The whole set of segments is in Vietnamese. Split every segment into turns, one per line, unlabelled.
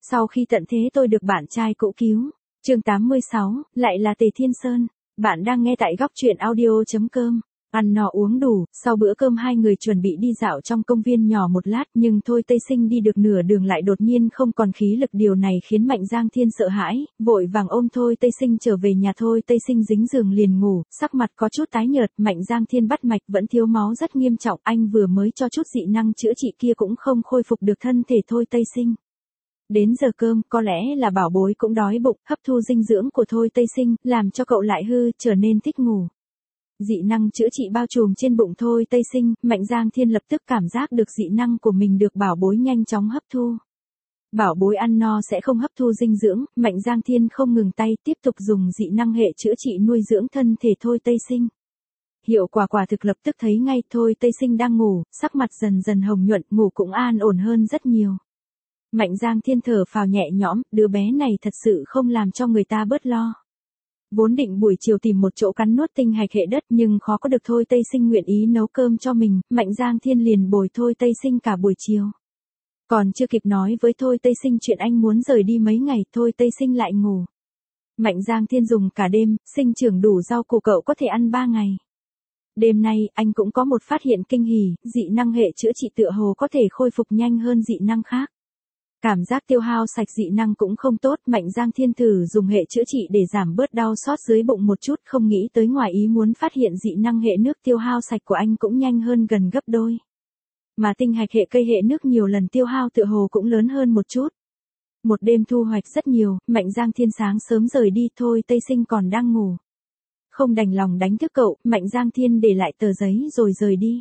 Sau khi tận thế tôi được bạn trai cũ cứu. Chương 86, lại là Tề Thiên Sơn. Bạn đang nghe tại góc truyện audio.com. Ăn no uống đủ, sau bữa cơm hai người chuẩn bị đi dạo trong công viên nhỏ một lát, nhưng Thôi Tây Sinh đi được nửa đường lại đột nhiên không còn khí lực, điều này khiến Mạnh Giang Thiên sợ hãi, vội vàng ôm Thôi Tây Sinh trở về nhà. Thôi Tây Sinh dính giường liền ngủ, sắc mặt có chút tái nhợt. Mạnh Giang Thiên bắt mạch vẫn thiếu máu rất nghiêm trọng, anh vừa mới cho chút dị năng chữa trị kia cũng không khôi phục được thân thể Thôi Tây Sinh. Đến giờ cơm, có lẽ là bảo bối cũng đói bụng, hấp thu dinh dưỡng của Thôi Tây Sinh, làm cho cậu lại hư, trở nên thích ngủ. Dị năng chữa trị bao trùm trên bụng Thôi Tây Sinh, Mạnh Giang Thiên lập tức cảm giác được dị năng của mình được bảo bối nhanh chóng hấp thu. Bảo bối ăn no sẽ không hấp thu dinh dưỡng, Mạnh Giang Thiên không ngừng tay, tiếp tục dùng dị năng hệ chữa trị nuôi dưỡng thân thể Thôi Tây Sinh. Hiệu quả quả thực lập tức thấy ngay. Thôi Tây Sinh đang ngủ, sắc mặt dần dần hồng nhuận, ngủ cũng an ổn hơn rất nhiều. Mạnh Giang Thiên thở phào nhẹ nhõm, đứa bé này thật sự không làm cho người ta bớt lo. Vốn định buổi chiều tìm một chỗ cắn nuốt tinh hạch hệ đất, nhưng khó có được Thôi Tây Sinh nguyện ý nấu cơm cho mình, Mạnh Giang Thiên liền bồi Thôi Tây Sinh cả buổi chiều. Còn chưa kịp nói với Thôi Tây Sinh chuyện anh muốn rời đi mấy ngày, Thôi Tây Sinh lại ngủ. Mạnh Giang Thiên dùng cả đêm, sinh trưởng đủ rau củ cậu có thể ăn 3 ngày. Đêm nay, anh cũng có một phát hiện kinh hỉ, dị năng hệ chữa trị tựa hồ có thể khôi phục nhanh hơn dị năng khác. Cảm giác tiêu hao sạch dị năng cũng không tốt, Mạnh Giang Thiên thử dùng hệ chữa trị để giảm bớt đau xót dưới bụng một chút, không nghĩ tới ngoài ý muốn phát hiện dị năng hệ nước tiêu hao sạch của anh cũng nhanh hơn gần gấp đôi. Mà tinh hạch hệ cây hệ nước nhiều lần tiêu hao tựa hồ cũng lớn hơn một chút. Một đêm thu hoạch rất nhiều, Mạnh Giang Thiên sáng sớm rời đi, Thôi Tây Sinh còn đang ngủ. Không đành lòng đánh thức cậu, Mạnh Giang Thiên để lại tờ giấy rồi rời đi.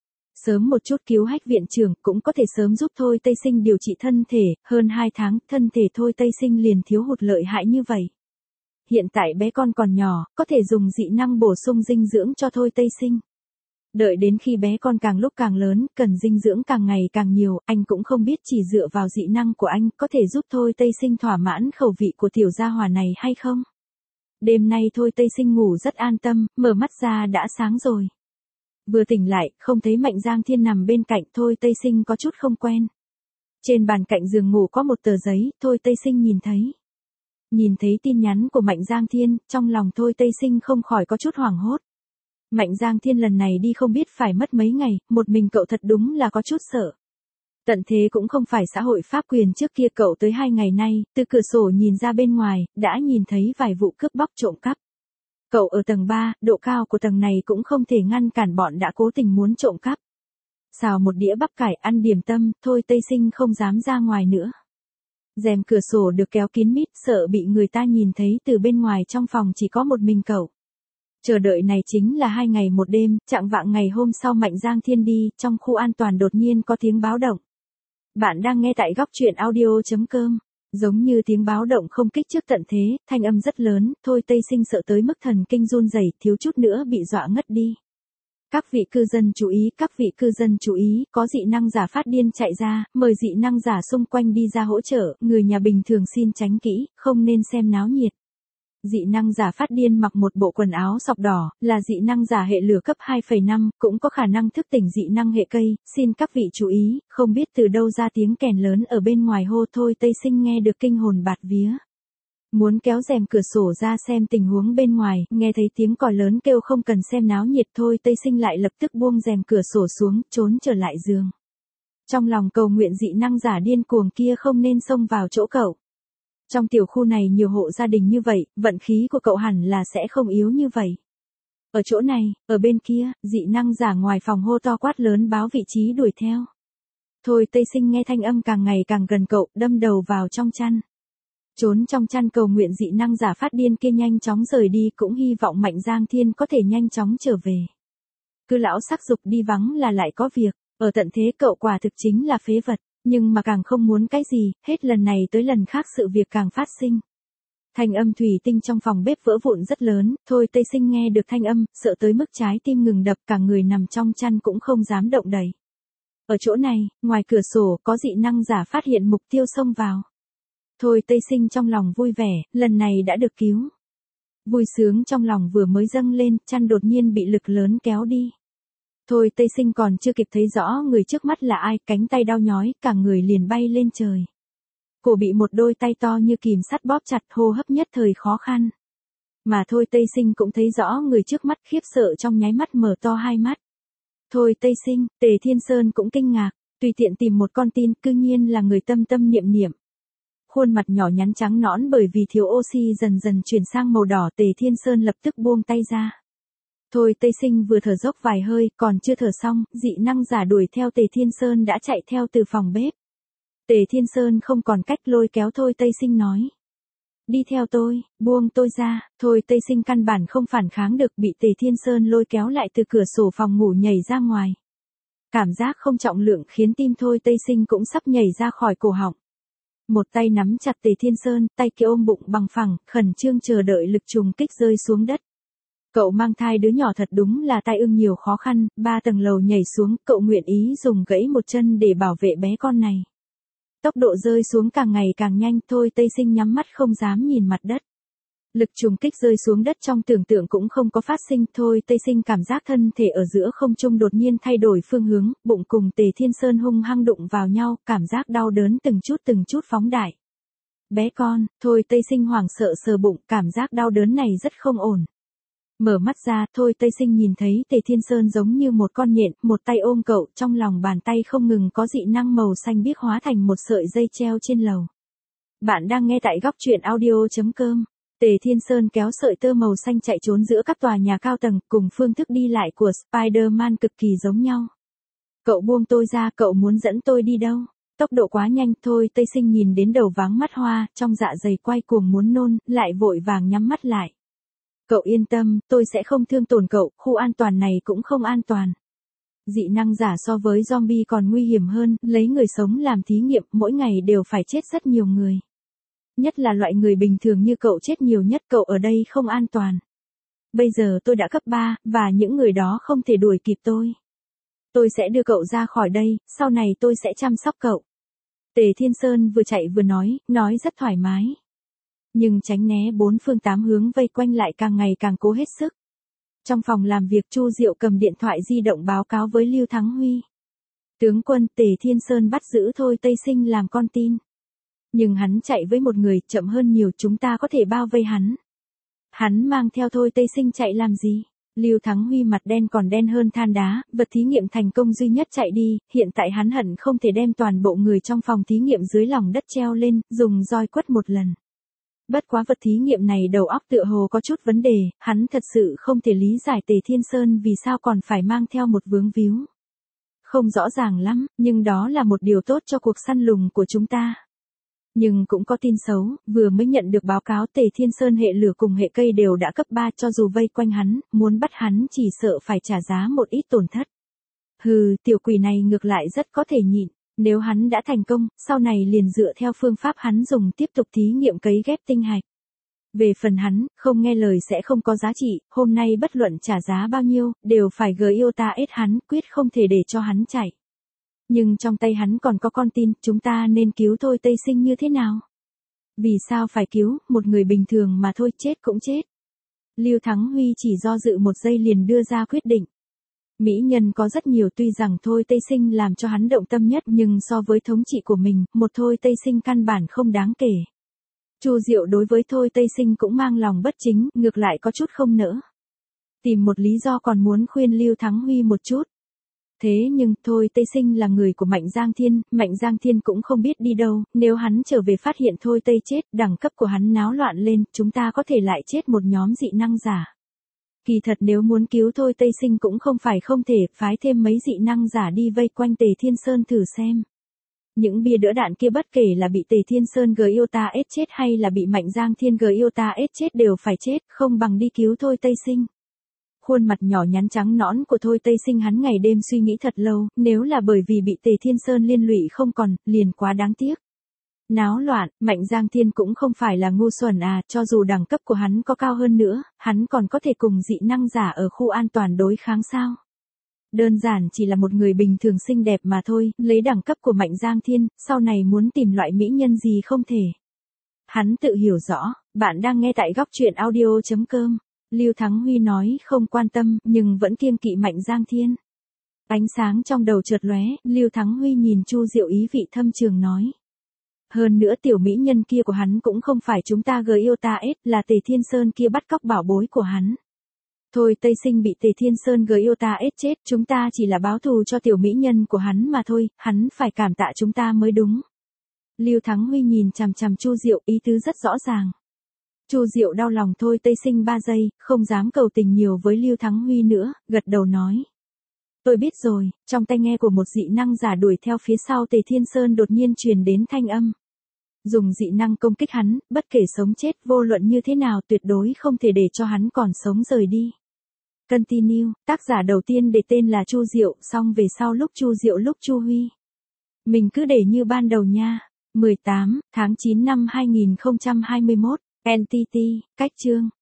Sớm một chút cứu Hách viện trưởng, cũng có thể sớm giúp Thôi Tây Sinh điều trị thân thể, hơn 2 tháng, thân thể Thôi Tây Sinh liền thiếu hụt lợi hại như vậy. Hiện tại bé con còn nhỏ, có thể dùng dị năng bổ sung dinh dưỡng cho Thôi Tây Sinh. Đợi đến khi bé con càng lúc càng lớn, cần dinh dưỡng càng ngày càng nhiều, anh cũng không biết chỉ dựa vào dị năng của anh có thể giúp Thôi Tây Sinh thỏa mãn khẩu vị của tiểu gia hỏa này hay không. Đêm nay Thôi Tây Sinh ngủ rất an tâm, mở mắt ra đã sáng rồi. Vừa tỉnh lại, không thấy Mạnh Giang Thiên nằm bên cạnh, Thôi Tây Sinh có chút không quen. Trên bàn cạnh giường ngủ có một tờ giấy, Thôi Tây Sinh nhìn thấy. Nhìn thấy tin nhắn của Mạnh Giang Thiên, trong lòng Thôi Tây Sinh không khỏi có chút hoảng hốt. Mạnh Giang Thiên lần này đi không biết phải mất mấy ngày, một mình cậu thật đúng là có chút sợ. Tận thế cũng không phải xã hội pháp quyền trước kia, cậu tới 2 ngày nay, từ cửa sổ nhìn ra bên ngoài, đã nhìn thấy vài vụ cướp bóc trộm cắp. Cậu ở tầng 3, độ cao của tầng này cũng không thể ngăn cản bọn đã cố tình muốn trộm cắp. Xào một đĩa bắp cải ăn điểm tâm, Thôi Tây Sinh không dám ra ngoài nữa. Rèm cửa sổ được kéo kín mít, sợ bị người ta nhìn thấy từ bên ngoài, trong phòng chỉ có một mình cậu. Chờ đợi này chính là 2 ngày một đêm, chạng vạng ngày hôm sau Mạnh Giang Thiên đi, trong khu an toàn đột nhiên có tiếng báo động. Bạn đang nghe tại góc truyện audio.com. Giống như tiếng báo động không kích trước tận thế, thanh âm rất lớn, Thôi Tây Sinh sợ tới mức thần kinh run rẩy, thiếu chút nữa bị dọa ngất đi. Các vị cư dân chú ý, các vị cư dân chú ý, có dị năng giả phát điên chạy ra, mời dị năng giả xung quanh đi ra hỗ trợ, người nhà bình thường xin tránh kỹ, không nên xem náo nhiệt. Dị năng giả phát điên mặc một bộ quần áo sọc đỏ, là dị năng giả hệ lửa cấp 2,5, cũng có khả năng thức tỉnh dị năng hệ cây, xin các vị chú ý, không biết từ đâu ra tiếng kèn lớn ở bên ngoài hô. Thôi Tây Sinh nghe được kinh hồn bạt vía. Muốn kéo rèm cửa sổ ra xem tình huống bên ngoài, nghe thấy tiếng còi lớn kêu không cần xem náo nhiệt, Thôi Tây Sinh lại lập tức buông rèm cửa sổ xuống, trốn trở lại giường. Trong lòng cầu nguyện dị năng giả điên cuồng kia không nên xông vào chỗ cậu. Trong tiểu khu này nhiều hộ gia đình như vậy, vận khí của cậu hẳn là sẽ không yếu như vậy. Ở chỗ này, ở bên kia, dị năng giả ngoài phòng hô to quát lớn báo vị trí đuổi theo. Thôi Tây Sinh nghe thanh âm càng ngày càng gần cậu, đâm đầu vào trong chăn. Trốn trong chăn cầu nguyện dị năng giả phát điên kia nhanh chóng rời đi, cũng hy vọng Mạnh Giang Thiên có thể nhanh chóng trở về. Cứ lão sắc dục đi vắng là lại có việc, ở tận thế cậu quả thực chính là phế vật. Nhưng mà càng không muốn cái gì, hết lần này tới lần khác sự việc càng phát sinh. Thanh âm thủy tinh trong phòng bếp vỡ vụn rất lớn, Thôi Tây Sinh nghe được thanh âm, sợ tới mức trái tim ngừng đập, cả người nằm trong chăn cũng không dám động đậy. Ở chỗ này, ngoài cửa sổ, có dị năng giả phát hiện mục tiêu xông vào. Thôi Tây Sinh trong lòng vui vẻ, lần này đã được cứu. Vui sướng trong lòng vừa mới dâng lên, chăn đột nhiên bị lực lớn kéo đi. Thôi Tây Sinh còn chưa kịp thấy rõ người trước mắt là ai, cánh tay đau nhói, cả người liền bay lên trời. Cổ bị một đôi tay to như kìm sắt bóp chặt, hô hấp nhất thời khó khăn. Mà Thôi Tây Sinh cũng thấy rõ người trước mắt, khiếp sợ trong nháy mắt mở to hai mắt. Thôi Tây Sinh, Tề Thiên Sơn cũng kinh ngạc, tùy tiện tìm một con tin, cư nhiên là người tâm tâm niệm niệm. Khuôn mặt nhỏ nhắn trắng nõn bởi vì thiếu oxy dần dần chuyển sang màu đỏ, Tề Thiên Sơn lập tức buông tay ra. Thôi Tây Sinh vừa thở dốc vài hơi, còn chưa thở xong, dị năng giả đuổi theo Tề Thiên Sơn đã chạy theo từ phòng bếp. Tề Thiên Sơn không còn cách, lôi kéo Thôi Tây Sinh nói. Đi theo tôi, buông tôi ra. Thôi Tây Sinh căn bản không phản kháng được, bị Tề Thiên Sơn lôi kéo lại từ cửa sổ phòng ngủ nhảy ra ngoài. Cảm giác không trọng lượng khiến tim Thôi Tây Sinh cũng sắp nhảy ra khỏi cổ họng. Một tay nắm chặt Tề Thiên Sơn, tay kia ôm bụng bằng phẳng, khẩn trương chờ đợi lực trùng kích rơi xuống đất. Cậu mang thai đứa nhỏ thật đúng là tai ương nhiều khó khăn, 3 tầng lầu nhảy xuống, cậu nguyện ý dùng gãy một chân để bảo vệ bé con này. Tốc độ rơi xuống càng ngày càng nhanh, Thôi Tây Sinh nhắm mắt không dám nhìn mặt đất. Lực trùng kích rơi xuống đất trong tưởng tượng cũng không có phát sinh, Thôi Tây Sinh cảm giác thân thể ở giữa không trung đột nhiên thay đổi phương hướng, bụng cùng Tề Thiên Sơn hung hăng đụng vào nhau, cảm giác đau đớn từng chút phóng đại. Bé con, Thôi Tây Sinh hoảng sợ sờ bụng, cảm giác đau đớn này rất không ổn. Mở mắt ra, Thôi Tây Sinh nhìn thấy Tề Thiên Sơn giống như một con nhện, một tay ôm cậu, trong lòng bàn tay không ngừng có dị năng màu xanh biếc hóa thành một sợi dây treo trên lầu. Bạn đang nghe tại góc truyện audio.com. Tề Thiên Sơn kéo sợi tơ màu xanh chạy trốn giữa các tòa nhà cao tầng, cùng phương thức đi lại của Spider-Man cực kỳ giống nhau. Cậu buông tôi ra, cậu muốn dẫn tôi đi đâu? Tốc độ quá nhanh, Thôi Tây Sinh nhìn đến đầu váng mắt hoa, trong dạ dày quay cuồng muốn nôn, lại vội vàng nhắm mắt lại. Cậu yên tâm, tôi sẽ không thương tổn cậu, khu an toàn này cũng không an toàn. Dị năng giả so với zombie còn nguy hiểm hơn, lấy người sống làm thí nghiệm, mỗi ngày đều phải chết rất nhiều người. Nhất là loại người bình thường như cậu chết nhiều nhất, cậu ở đây không an toàn. Bây giờ tôi đã cấp 3, và những người đó không thể đuổi kịp tôi. Tôi sẽ đưa cậu ra khỏi đây, sau này tôi sẽ chăm sóc cậu. Tề Thiên Sơn vừa chạy vừa nói rất thoải mái. Nhưng tránh né 4 phương 8 hướng vây quanh lại càng ngày càng cố hết sức. Trong phòng làm việc, Chu Diệu cầm điện thoại di động báo cáo với Lưu Thắng Huy. Tướng quân, Tề Thiên Sơn bắt giữ Thôi Tây Sinh làm con tin. Nhưng hắn chạy với một người, chậm hơn nhiều, chúng ta có thể bao vây hắn. Hắn mang theo Thôi Tây Sinh chạy làm gì? Lưu Thắng Huy mặt đen còn đen hơn than đá, vật thí nghiệm thành công duy nhất chạy đi, hiện tại hắn hận không thể đem toàn bộ người trong phòng thí nghiệm dưới lòng đất treo lên, dùng roi quất một lần. Bất quá vật thí nghiệm này đầu óc tựa hồ có chút vấn đề, hắn thật sự không thể lý giải Tề Thiên Sơn vì sao còn phải mang theo một vướng víu. Không rõ ràng lắm, nhưng đó là một điều tốt cho cuộc săn lùng của chúng ta. Nhưng cũng có tin xấu, vừa mới nhận được báo cáo Tề Thiên Sơn hệ lửa cùng hệ cây đều đã cấp 3, cho dù vây quanh hắn, muốn bắt hắn chỉ sợ phải trả giá một ít tổn thất. Hừ, tiểu quỷ này ngược lại rất có thể nhịn. Nếu hắn đã thành công, sau này liền dựa theo phương pháp hắn dùng tiếp tục thí nghiệm cấy ghép tinh hạch. Về phần hắn, không nghe lời sẽ không có giá trị, hôm nay bất luận trả giá bao nhiêu, đều phải GIOTA-S hắn, quyết không thể để cho hắn chạy. Nhưng trong tay hắn còn có con tin, chúng ta nên cứu Thôi Tây Sinh như thế nào? Vì sao phải cứu, một người bình thường mà thôi, chết cũng chết. Lưu Thắng Huy chỉ do dự một giây liền đưa ra quyết định. Mỹ nhân có rất nhiều, tuy rằng Thôi Tây Sinh làm cho hắn động tâm nhất, nhưng so với thống trị của mình, một Thôi Tây Sinh căn bản không đáng kể. Chu Diệu đối với Thôi Tây Sinh cũng mang lòng bất chính, ngược lại có chút không nỡ. Tìm một lý do còn muốn khuyên Lưu Thắng Huy một chút. Thế nhưng, Thôi Tây Sinh là người của Mạnh Giang Thiên cũng không biết đi đâu, nếu hắn trở về phát hiện Thôi Tây chết, đẳng cấp của hắn náo loạn lên, chúng ta có thể lại chết một nhóm dị năng giả. Kỳ thật nếu muốn cứu Thôi Tây Sinh cũng không phải không thể, phái thêm mấy dị năng giả đi vây quanh Tề Thiên Sơn thử xem. Những bia đỡ đạn kia bất kể là bị Tề Thiên Sơn GIOTA-S chết hay là bị Mạnh Giang Thiên GIOTA-S chết đều phải chết, không bằng đi cứu Thôi Tây Sinh. Khuôn mặt nhỏ nhắn trắng nõn của Thôi Tây Sinh hắn ngày đêm suy nghĩ thật lâu, nếu là bởi vì bị Tề Thiên Sơn liên lụy không còn, liền quá đáng tiếc. Náo loạn, Mạnh Giang Thiên cũng không phải là ngu xuẩn à, cho dù đẳng cấp của hắn có cao hơn nữa, hắn còn có thể cùng dị năng giả ở khu an toàn đối kháng sao? Đơn giản chỉ là một người bình thường xinh đẹp mà thôi, lấy đẳng cấp của Mạnh Giang Thiên, sau này muốn tìm loại mỹ nhân gì không thể. Hắn tự hiểu rõ, bạn đang nghe tại góc truyện audio.com. Lưu Thắng Huy nói không quan tâm, nhưng vẫn kiêng kỵ Mạnh Giang Thiên. Ánh sáng trong đầu chợt lóe, Lưu Thắng Huy nhìn Chu Diệu ý vị thâm trường nói. Hơn nữa tiểu mỹ nhân kia của hắn cũng không phải chúng ta yêu ta ết, là Tề Thiên Sơn kia bắt cóc bảo bối của hắn. Thôi Tây Sinh bị Tề Thiên Sơn yêu ta ết chết, chúng ta chỉ là báo thù cho tiểu mỹ nhân của hắn mà thôi, hắn phải cảm tạ chúng ta mới đúng. Lưu Thắng Huy nhìn chằm chằm Chu Diệu, ý tứ rất rõ ràng. Chu Diệu đau lòng Thôi Tây Sinh 3 giây, không dám cầu tình nhiều với Lưu Thắng Huy nữa, gật đầu nói. Tôi biết rồi, trong tai nghe của một dị năng giả đuổi theo phía sau Tề Thiên Sơn đột nhiên truyền đến thanh âm. Dùng dị năng công kích hắn, bất kể sống chết vô luận như thế nào tuyệt đối không thể để cho hắn còn sống rời đi. Continue, tác giả đầu tiên để tên là Chu Diệu, xong về sau lúc Chu Diệu lúc Chu Huy. Mình cứ để như ban đầu nha. 18 tháng 9 năm 2021, NTT, cách chương.